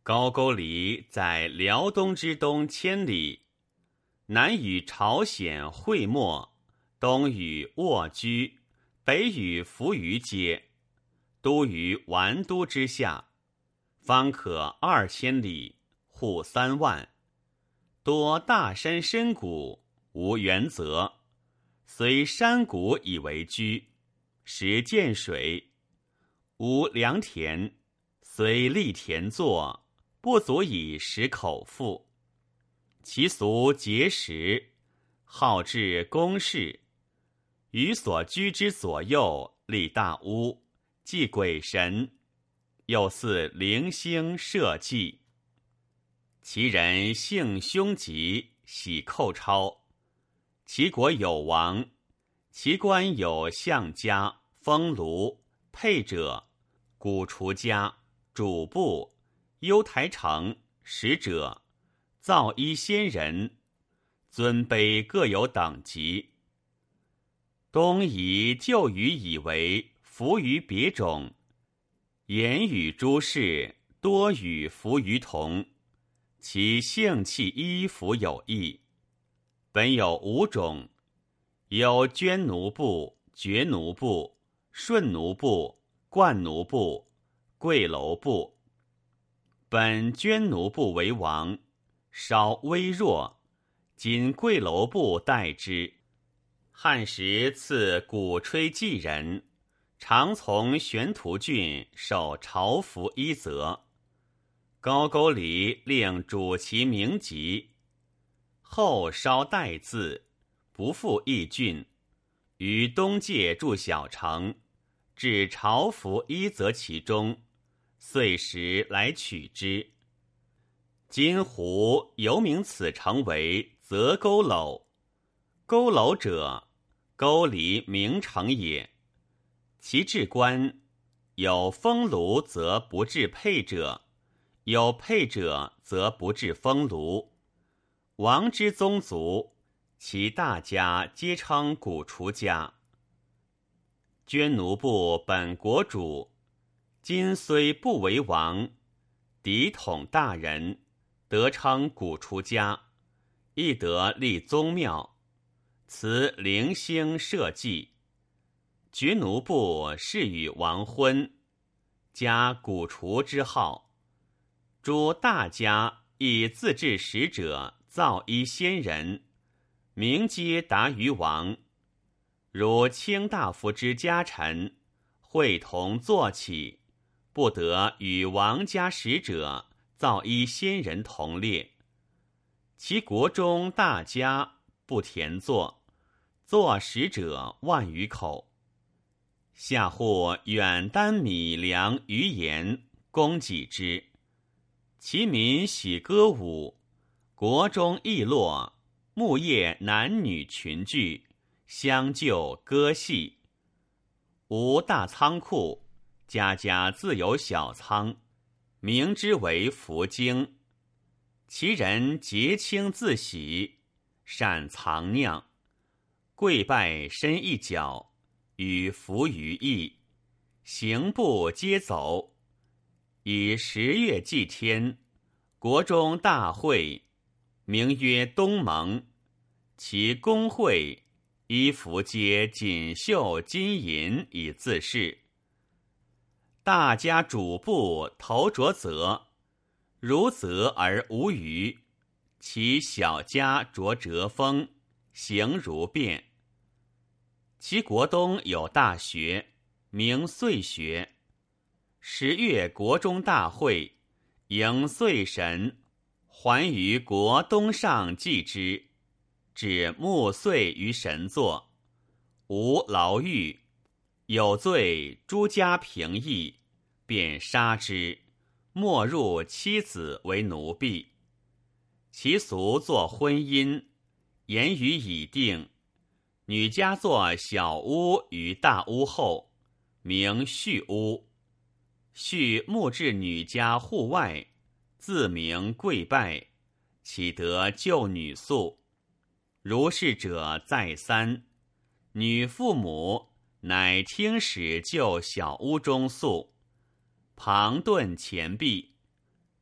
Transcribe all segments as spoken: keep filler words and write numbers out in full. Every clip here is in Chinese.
高句丽在辽东之东千里，南与朝鲜会漠，东与沃居，北与扶余接，都于完都之下，方可二千里，户三万，多大山深谷，无原则，虽山谷以为居，实见水，无良田，虽立田作，不足以食口腹。其俗节食，好治公事，于所居之左右立大屋，祭鬼神，又祀灵星社稷。其人性凶急，喜寇超。其国有王，其官有相家、封卢、配者、古除家、主簿、幽台丞、使者、造衣仙人，尊卑各有等级。东夷旧语以为服于别种，言语诸事多与服于同，其性气衣服有异。本有五种，有捐奴部、爵奴部、顺奴部、冠奴部、贵楼部。本捐奴部为王，稍微弱，今贵楼部代之。汉时赐鼓吹记人，常从玄图郡受朝服一则。高句丽令主其名籍，后稍代字，不复义郡，于东界筑小城，至朝服一则其中，岁时来取之。今胡犹名此城为泽沟楼。沟楼者，沟离名城也。其治官，有封卢则不治配者，有配者则不治封卢。王之宗族，其大家皆称古除家。捐奴部本国主，今虽不为王，嫡统大人，得称古除家，亦得立宗庙，辞灵星社稷。爵奴部是与王婚，加古除之号。诸大家亦自治使者，造衣仙人，名皆达于王。如卿大夫之家臣，会同坐起，不得与王家使者、造衣仙人同列。其国中大家不田坐，坐使者万余口。下户远担米粮鱼盐，供给之。其民喜歌舞，国中邑落，牧业男女群聚，相救歌戏。无大仓库，家家自有小仓，名之为福京。其人节清自喜，善藏酿，跪拜深一角，与服于邑，行步皆走。以十月祭天，国中大会，名曰东盟。其公会，衣服皆锦绣金银以自饰。大家主簿头着则，如则而无余，其小家着折风，形如变。其国东有大学，名岁学。十月国中大会，迎岁神，还于国东上祭之，指暮岁于神座。无牢狱，有罪诸家平议，便杀之，没入妻子为奴婢。其俗作婚姻，言语已定。女家作小屋于大屋后，名序屋。序募至女家户外，自名跪拜，岂得救女宿？如是者再三，女父母乃听使就小屋中宿，旁顿前壁。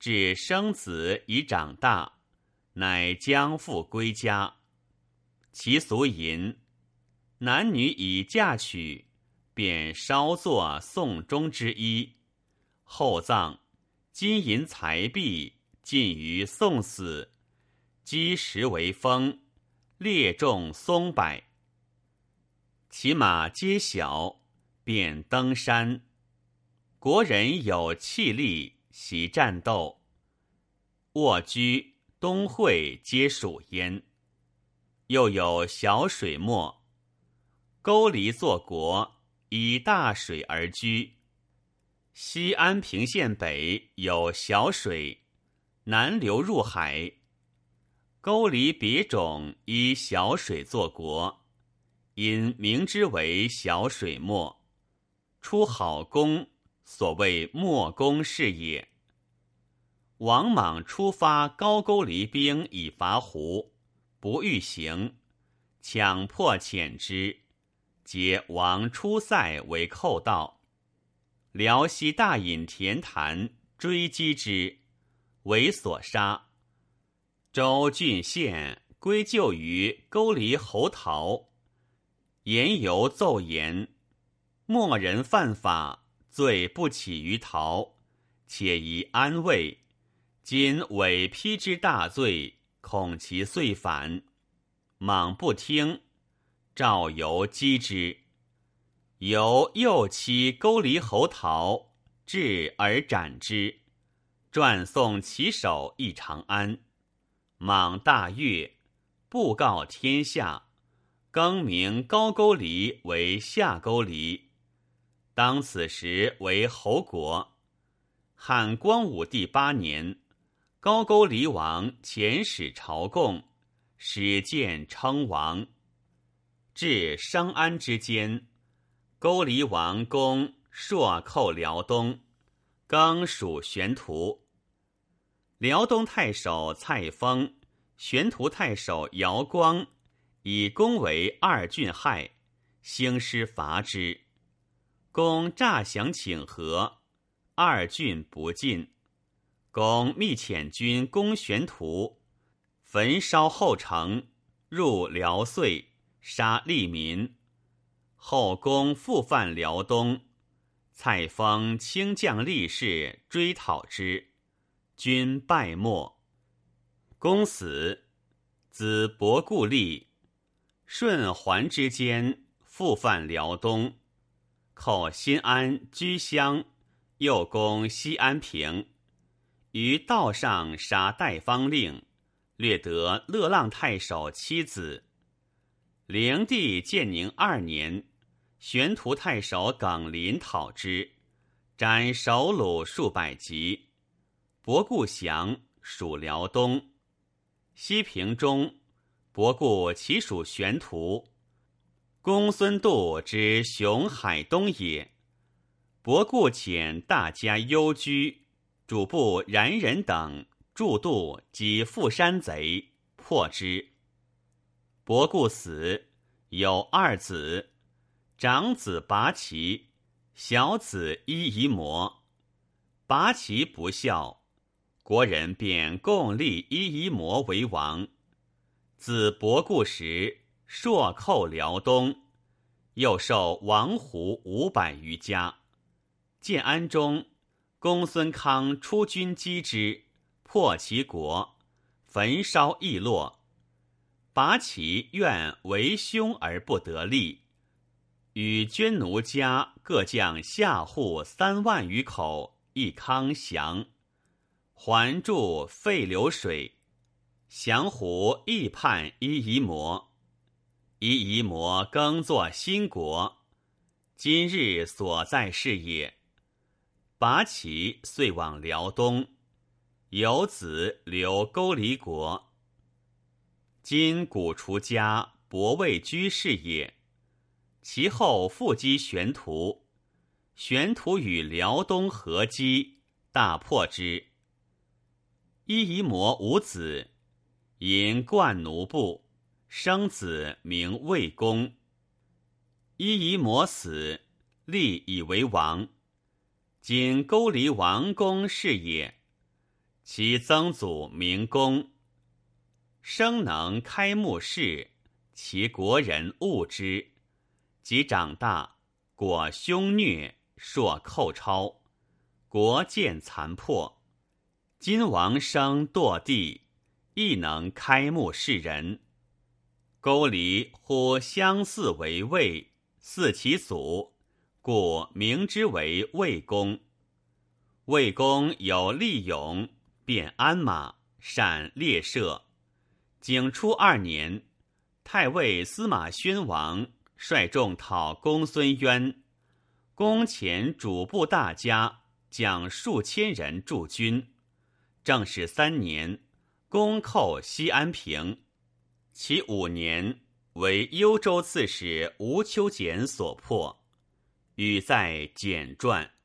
至生子已长大，乃将复归家。其俗淫，男女已嫁娶，便稍作送终之衣，后葬，金银财币尽于送死，积石为封，列种松柏。其马皆小，便登山。国人有气力，习战斗。卧居、东会皆属焉。又有小水墨，沟离作国，以大水而居。西安平县北有小水，南流入海。沟离别种依小水作国，因名之为小水墨。出好功，所谓墨功是也。王莽出发高句丽兵以伐胡，不欲行，强迫遣之，皆王出塞为寇盗。辽西大尹田谭追击之，为所杀。州郡县归咎于勾离侯陶。言由奏言：莫人犯法，罪不起于陶，且宜安慰。今委批之大罪，恐其遂反。莽不听，赵由击之。由诱欺勾离侯陶，至而斩之，传送其首诣长安。莽大悦，布告天下，更名高句丽为下勾丽。当此时为侯国。汉光武帝八年，高句丽王遣使朝贡，使见称王。至商安之间，勾离王公朔寇辽东，更属玄图。辽东太守蔡丰、玄图太守姚光以公为二郡害，兴师伐之。公诈降请和，二郡不进。公密遣军攻玄图，焚烧后城，入辽遂，杀吏民。后公复犯辽东，蔡丰轻将力士追讨之，军败没。公死，子伯固立。顺桓之间，复犯辽东，寇新安、居襄，又攻西安平。于道上杀代方令，掠得乐浪太守妻子。灵帝建宁二年，玄图太守耿林讨之，斩首虏数百级。伯固降，属辽东。西平中，伯固其属玄图。公孙度之雄海东也。伯固遣大家幽居，主簿冉人等助度及富山贼，破之。伯固死，有二子，长子拔齐，小子伊夷摩。拔齐不孝，国人便共立伊夷摩为王。自伯固时，朔寇辽东，又授王胡五百余家。建安中，公孙康出军击之，破其国，焚烧邑落。拔齐愿为凶而不得利，与捐奴家各将下户三万余口，一康降。还筑废流水，降胡亦叛伊夷摩。伊夷摩更作新国，今日所在是也。拔齐遂往辽东，有子留勾离国。今古除家伯位居士也。其后复击玄图，玄图与辽东合击，大破之。伊夷摩无子，因冠奴部，生子名魏公。伊夷摩死，立以为王。今勾离王公是也。 其曾祖名公，生能开目视，其国人恶之。及长大，果凶虐，朔寇超，国渐残破。今王生堕地，亦能开目视人。勾离呼相似为魏，似其祖，故名之为魏公。魏公有力勇，便鞍马，善猎射。景初二年，太尉司马宣王率众讨公孙渊，公遣主簿大家将数千人驻军。正始三年，攻寇西安平。其五年，为幽州刺史吴秋俭所破。语在简传。